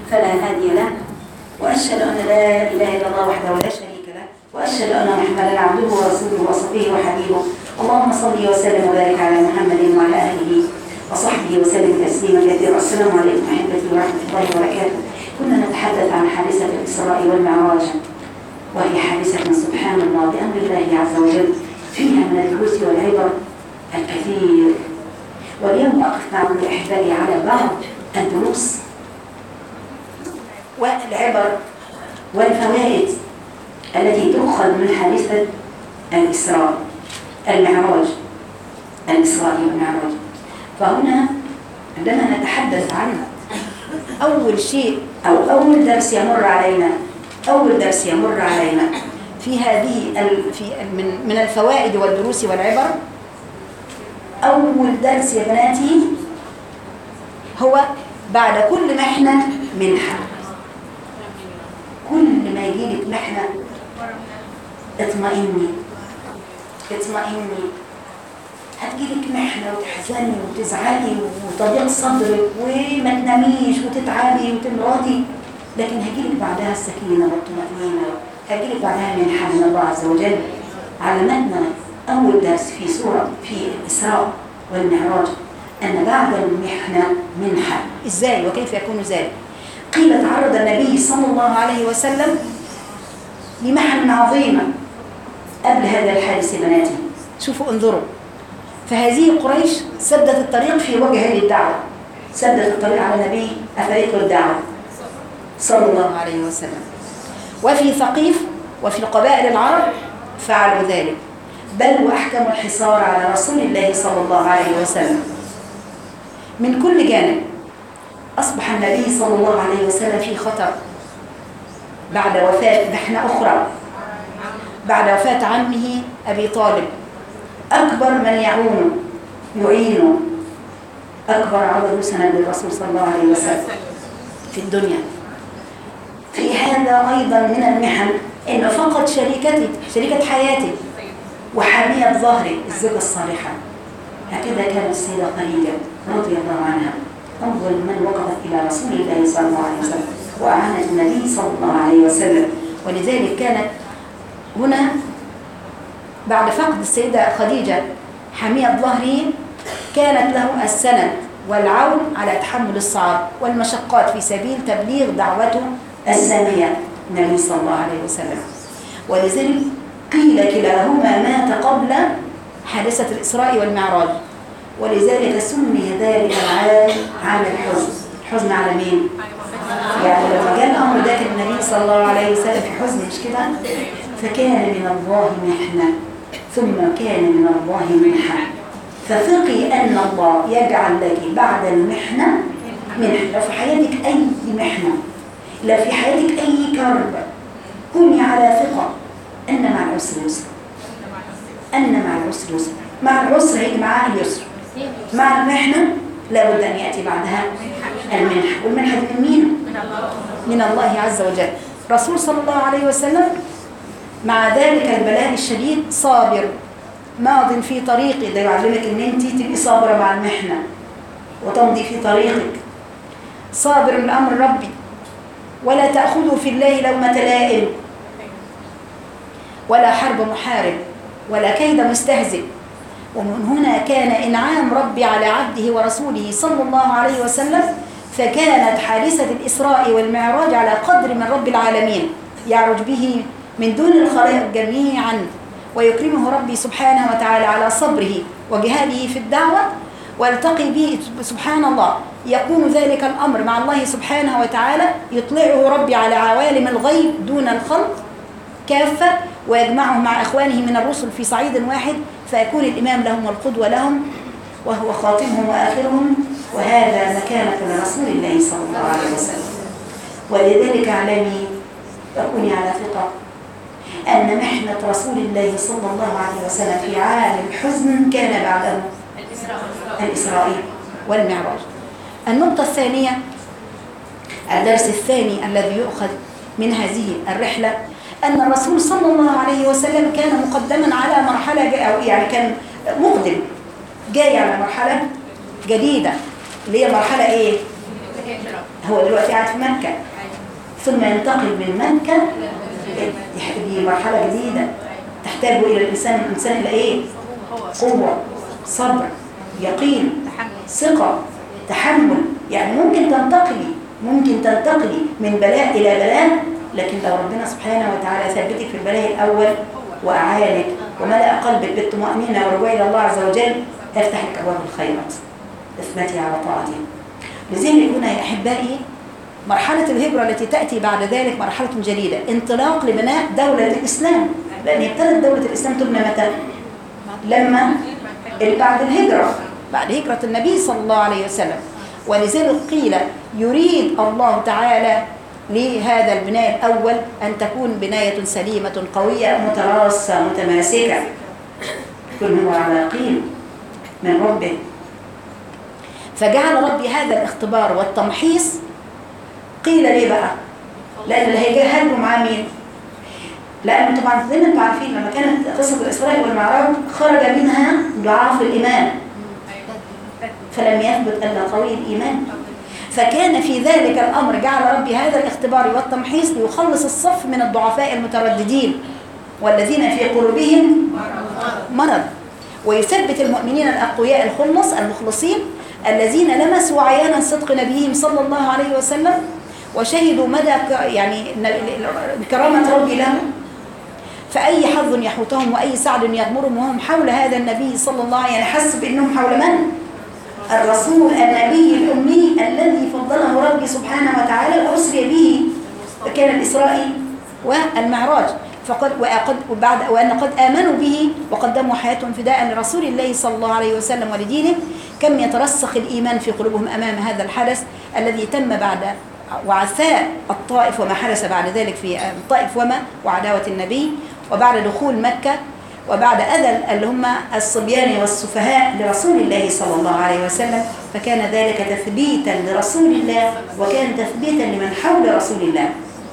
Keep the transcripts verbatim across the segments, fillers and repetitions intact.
فلا هادي له، وأشهد أن لا إله إلا الله وحده لا شريك له، وأشهد أن محمدا عبده ورسوله وصفيه وحبيبه. اللهم صل وسلم وبارك على محمد وعلى آله وصحبه وسلم تسليما كثيرا. السلام عليكم أحبتي ورحمة الله وبركاته. كنا نتحدث عن حادثة الإسراء والمعراج، وهي حادثة سبحان الله بأمر الله عز وجل فيها من الدروس والعبر الكثير. واليوم أقف معكم أحبائي على بعض الدروس والعبر والفوائد التي تؤخذ من حادثة الإسراء المعراج الإسراء والمعراج. فهنا عندما نتحدث عن أول شيء أو أول درس يمر علينا أول درس يمر علينا في هذه في من من الفوائد والدروس والعبر، أول درس يا بناتي هو بعد كل محنة منحة. كل ما يجيلك محنة اطمئني اطمئني. هتجيلك محنة وتحزني وتزعلي وتضيق صدرك وما تناميش وتتعبي وتمرضي، لكن هجيلك بعدها السكينة والطمأنينة، هجيلك بعدها منحة من الله عز وجل. علمتنا أول درس في سورة في الإسراء والمعراج أن بعد المحنة منحة. إزاي وكيف يكون ذلك؟ قيل تعرض النبي صلى الله عليه وسلم لمحن عظيمة قبل هذا الحادث يا بناتي. شوفوا انظروا، فهذه قريش سدت الطريق في وجه للدعوة، سدت الطريق على النبي أفريق الدعوة صلى الله عليه وسلم. وفي ثقيف وفي قبائل العرب فعلوا ذلك، بل وأحكموا الحصار على رسول الله صلى الله عليه وسلم من كل جانب. أصبح النبي صلى الله عليه وسلم في خطر بعد وفاة محنة أخرى، بعد وفاة عمه أبي طالب، أكبر من يعونه يعينه، أكبر عضو سند للرسول صلى الله عليه وسلم في الدنيا. في هذا أيضا من المحن إنه فقد شريكته شريكة حياته وحامية ظهره الزوجة الصالحة. هكذا كانت السيدة خديجة رضي الله عنها أول من وقفت إلى رسول الله صلى الله عليه وسلم وأعانت النبي صلى الله عليه وسلم. ولذلك كانت هنا بعد فقد السيدة خديجة حامية ظهره كانت له السند والعون على تحمل الصعاب والمشقات في سبيل تبليغ دعوته السامية النبي صلى الله عليه وسلم. ولذلك قيل كلاهما مات قبل حادثة الإسراء والمعراج، ولذلك سمي ذلك العام عام الحزن. الحزن على مين؟ يعني لما جاء الأمر ده كان النبي صلى الله عليه وسلم في حزن، مش كده؟ فكان من الله محنة ثم كان من الله منحة. فثقي أن الله يجعل لك بعد المحنة منحة. لو في حياتك أي محنة، لو في حياتك أي كرب، كوني على ثقة أن مع العسر يسر، أن مع العسر يسر. مع العسر هيجي معاه اليسر، مع المحنة لابد أن يأتي بعدها المنحة. والمنحة من مين؟ من الله عز وجل. رسول صلى الله عليه وسلم مع ذلك البلاء الشديد صابر ماض في طريقه. ده يعلمك ان انت تبقي صابره مع المحنه وتمضي في طريقك، صابر لامر ربي، ولا تاخذه في الله لومه لائم، ولا حرب محارب، ولا كيد مستهزئ. ومن هنا كان انعام ربي على عبده ورسوله صلى الله عليه وسلم، فكانت حادثه الاسراء والمعراج على قدر من رب العالمين يعرج به من دون الخلائق جميعا، ويكرمه ربي سبحانه وتعالى على صبره وجهاده في الدعوة، والتقي به سبحان الله. يكون ذلك الأمر مع الله سبحانه وتعالى، يطلعه ربي على عوالم الغيب دون الخلق كافة، ويجمعه مع إخوانه من الرسل في صعيد واحد، فيكون الإمام لهم والقدوة لهم، وهو خاتمهم وآخرهم. وهذا مكانة لرسول الله صلى الله عليه وسلم. ولذلك اعلمي وكوني على ثقة أن محنة رسول الله صلى الله عليه وسلم في عام الحزن كان بعد الإسراء والمعراج. النقطة الثانية، الدرس الثاني الذي يؤخذ من هذه الرحلة، أن الرسول صلى الله عليه وسلم كان مقدما على مرحلة، أو يعني كان مقدم جاي على مرحلة جديدة اللي هي مرحلة إيه؟ هو دلوقتي قاعد في مكة، ثم ينتقل من مكة دي مرحلة جديدة تحتاج إلى الإنسان الإنسان إلى إيه؟ قوة، صبر، يقين، ثقة، تحمل. يعني ممكن تنتقلي ممكن تنتقلي من بلاء إلى بلاء، لكن لو ربنا سبحانه وتعالى ثبتك في البلاء الأول وأعانك وملأ قلبك بالطمأنينة والرجوع إلى الله عز وجل، يفتح لك أبواب الخيرات، اثبتي على طاعته. لذلك هنا يا أحبائي مرحلة الهجرة التي تأتي بعد ذلك مرحلة جديدة، انطلاق لبناء دولة الإسلام، لأن ابتدت دولة الإسلام تبنى متى؟ لما بعد الهجرة، بعد هجرة النبي صلى الله عليه وسلم. ولذلك قيل يريد الله تعالى لهذا البناء الأول أن تكون بناية سليمة قوية متراصة متماسكة، كل هو على قيل من ربه. فجعل ربي هذا الاختبار والتمحيص. قيل ليه بقى؟ لأن اللي هيجاهدوا مع مين؟ لأن طبعا زي ما انتم عارفين لما كانت قصة الإسراء والمعراج خرج منها ضعاف الإيمان، فلم يثبت إلا قوي الإيمان. فكان في ذلك الأمر جعل ربي هذا الاختبار والتمحيص ليخلص الصف من الضعفاء المترددين والذين في قلوبهم مرض، ويثبت المؤمنين الأقوياء الخلص المخلصين الذين لمسوا عيانا صدق نبيهم صلى الله عليه وسلم وشهدوا مدى يعني كرامة ربي لهم. فأي حظ يحوطهم وأي سعد يغمرهم وهم حول هذا النبي صلى الله عليه وسلم، يعني حس بأنهم حول من؟ الرسول النبي الأمي الذي فضله ربي سبحانه وتعالى وأسري به، كان الإسراء والمعراج. فقد وقد وبعد وأن قد آمنوا به وقدموا حياتهم فداء لرسول الله صلى الله عليه وسلم ولدينه. كم يترسخ الإيمان في قلوبهم أمام هذا الحدث الذي تم بعد وعثاء الطائف وما حدث بعد ذلك في الطائف وما وعداوة النبي، وبعد دخول مكة، وبعد أذى اللي هم الصبيان والسفهاء لرسول الله صلى الله عليه وسلم. فكان ذلك تثبيتا لرسول الله وكان تثبيتا لمن حول رسول الله.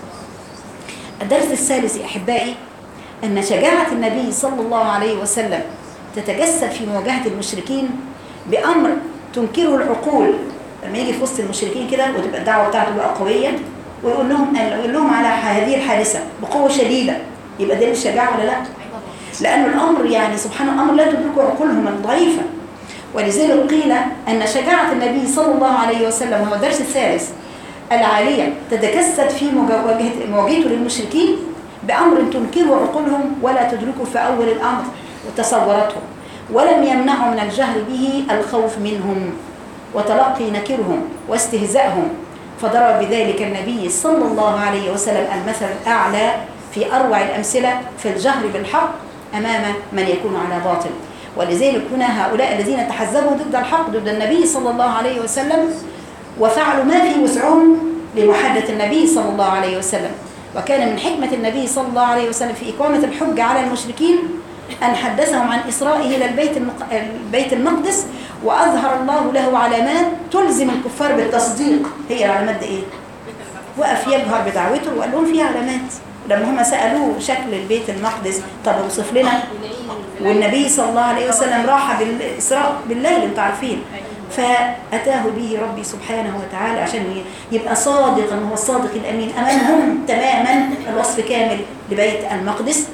الدرس الثالث أحبائي أن شجاعة النبي صلى الله عليه وسلم تتجسد في مواجهة المشركين بأمر تنكره العقول. لما يجي في وسط المشركين كده وتبقى الدعوة بتاعته بقى قوية ويقول لهم يقول لهم على هذه الحادثة بقوة شديدة، يبقى ده الشجاعة ولا لا؟ لأن الأمر يعني سبحان الأمر لا تدركه عقولهم الضعيفة. ولذلك قيل أن شجاعة النبي صلى الله عليه وسلم هو الدرس الثالث العالية تتجسد في مواجهته للمشركين بأمر تنكره عقولهم ولا تدركه في أول الأمر وتصوراتهم، ولم يمنعوا من الجهل به الخوف منهم وتلقي نكرهم واستهزائهم. فضرب بذلك النبي صلى الله عليه وسلم المثل الأعلى في أروع الأمثلة في الجهر بالحق أمام من يكون على باطل. ولذلك هنا هؤلاء الذين تحزبوا ضد الحق ضد النبي صلى الله عليه وسلم وفعلوا ما في وسعهم لمحادة النبي صلى الله عليه وسلم. وكان من حكمة النبي صلى الله عليه وسلم في إقامة الحجة على المشركين أن حدثهم عن إسرائه إلى البيت البيت المقدس، وأظهر الله له علامات تلزم الكفار بالتصديق. هي العلامات إيه؟ وقف يجهر بدعوته وقال لهم فيها علامات. لما هم سألوه شكل البيت المقدس، طب اوصف لنا. والنبي صلى الله عليه وسلم راح بالإسراء بالليل انتوا عارفين، فأتاه به ربي سبحانه وتعالى عشان يبقى صادقا، هو الصادق الأمين أمامهم تماما الوصف كامل لبيت المقدس.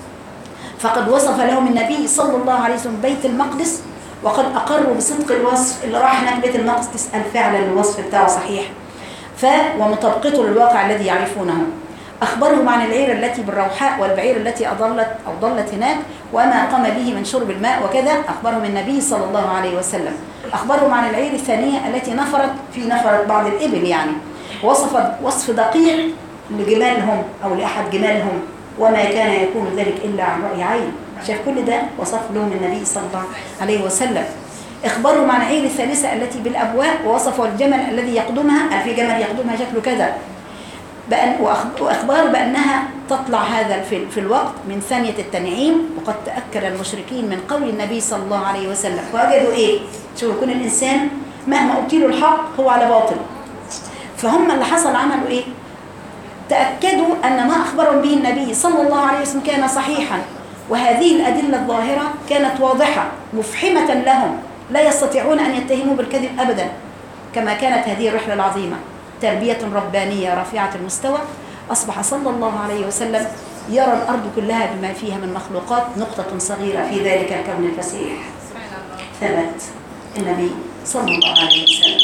فقد وصف لهم النبي صلى الله عليه وسلم بيت المقدس، وقد أقروا بصدق الوصف. اللي راح هناك بيت المقدس تسأل فعلا الوصف بتاعه صحيح ف ومطابقته للواقع الذي يعرفونه. أخبرهم عن العير التي بالروحاء والبعير التي أضلت أو ضلت هناك وما قام به من شرب الماء، وكذا أخبرهم النبي صلى الله عليه وسلم. أخبرهم عن العير الثانية التي نفرت في نفرت بعض الإبل، يعني وصف وصف دقيق لجمالهم أو لأحد جمالهم، وما كان يكون ذلك إلا عن رأي عين. شاف كل ده وصف لهم النبي صلى الله عليه وسلم. اخبرهم عن العير الثالثة التي بالأبواء، ووصفوا الجمل الذي يقدمها، في جمل يقدمها شكله كذا، بأن وأخبار بأنها تطلع هذا في الوقت من ثانية التنعيم. وقد تأكد المشركين من قول النبي صلى الله عليه وسلم، فوجدوا إيه؟ شو يكون الإنسان مهما قلت له الحق هو على باطل. فهم اللي حصل عملوا إيه؟ تأكدوا أن ما أخبرهم به النبي صلى الله عليه وسلم كان صحيحا، وهذه الأدلة الظاهرة كانت واضحة مفحمة لهم، لا يستطيعون أن يتهموا بالكذب أبدا، كما كانت هذه الرحلة العظيمة. تربية ربانية رافعة المستوى، أصبح صلى الله عليه وسلم يرى الأرض كلها بما فيها من مخلوقات نقطة صغيرة في ذلك الكون الفسيح. ثبت النبي صلى الله عليه وسلم.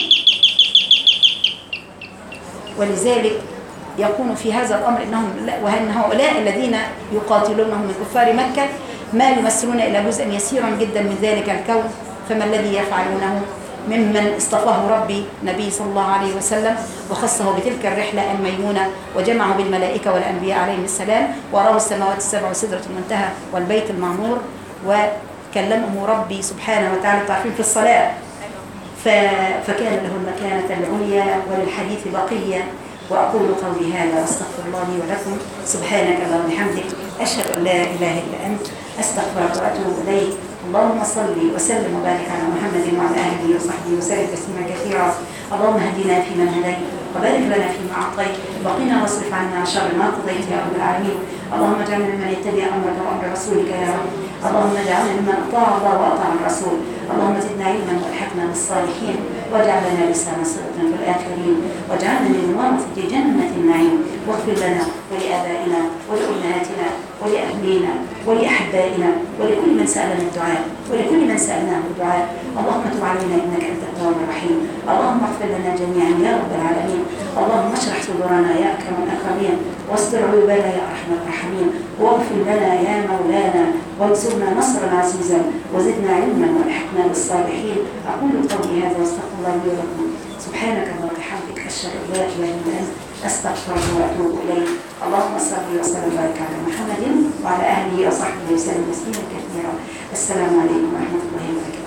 ولذلك يكون في هذا الأمر إنهم وأن هؤلاء الذين يقاتلونهم من كفار مكة ما يمثلون إلى جزءا يسيرا جدا من ذلك الكون، فما الذي يفعلونه ممن اصطفاه ربي نبي صلى الله عليه وسلم وخصه بتلك الرحلة الميمونة وجمعه بالملائكة والأنبياء عليهم السلام وراه السماوات السبع وسدرة المنتهى والبيت المعمور، وكلمه ربي سبحانه وتعالى تعرفين في الصلاة، فكان له المكانة العليا وللحديث بقية. وأقول قولي هذا وأستغفر الله لي ولكم. سبحانك اللهم وبحمدك أشهد أن لا إله إلا أنت أستغفرك وأتوب إليك. اللهم صل وسلم وبارك على محمد وعلى آله وصحبه وسلم تسليما كثيرا. اللهم اهدنا فيمن هديت وبارك لنا فيما أعطيت وقنا واصرف عنا شر ما قضيت يا رب العالمين. اللهم اجعلنا ممن يتبع أمرك وأمر رسولك يا رب. اللهم اجعلنا ممن أطاع الله وأطاع الرسول. اللهم زدنا علما والحقنا بالصالحين واجعل لنا لسان صدق في الآخرين واجعلنا من ورثة جنة النعيم. واغفر لنا ولآبائنا ولأمهاتنا ولأهلينا ولأحبائنا ولكل من سألنا الدعاء ولكل من سألناه الدعاء. اللهم تب علينا إنك أنت التواب الرحيم. اللهم اغفر لنا جميعا يا رب العالمين. اللهم اشرح صدورنا يا أكرم الأكرمين واستر عيوبنا يا أرحم الراحمين واغفر لنا يا مولانا وانصرنا نصرا عزيزا وزدنا علما والحقنا بالصالحين. أقول قولي هذا واستغفر الله لي ولكم. سبحانك اللهم وبحمدك أشهد أن لا إله إلا أنت أستغفرك وأتوب إليك. اللهم صل وسلم وبارك على محمد وعلى آله وصحبه وسلم تسليما كثيرا. السلام عليكم ورحمة الله وبركاته.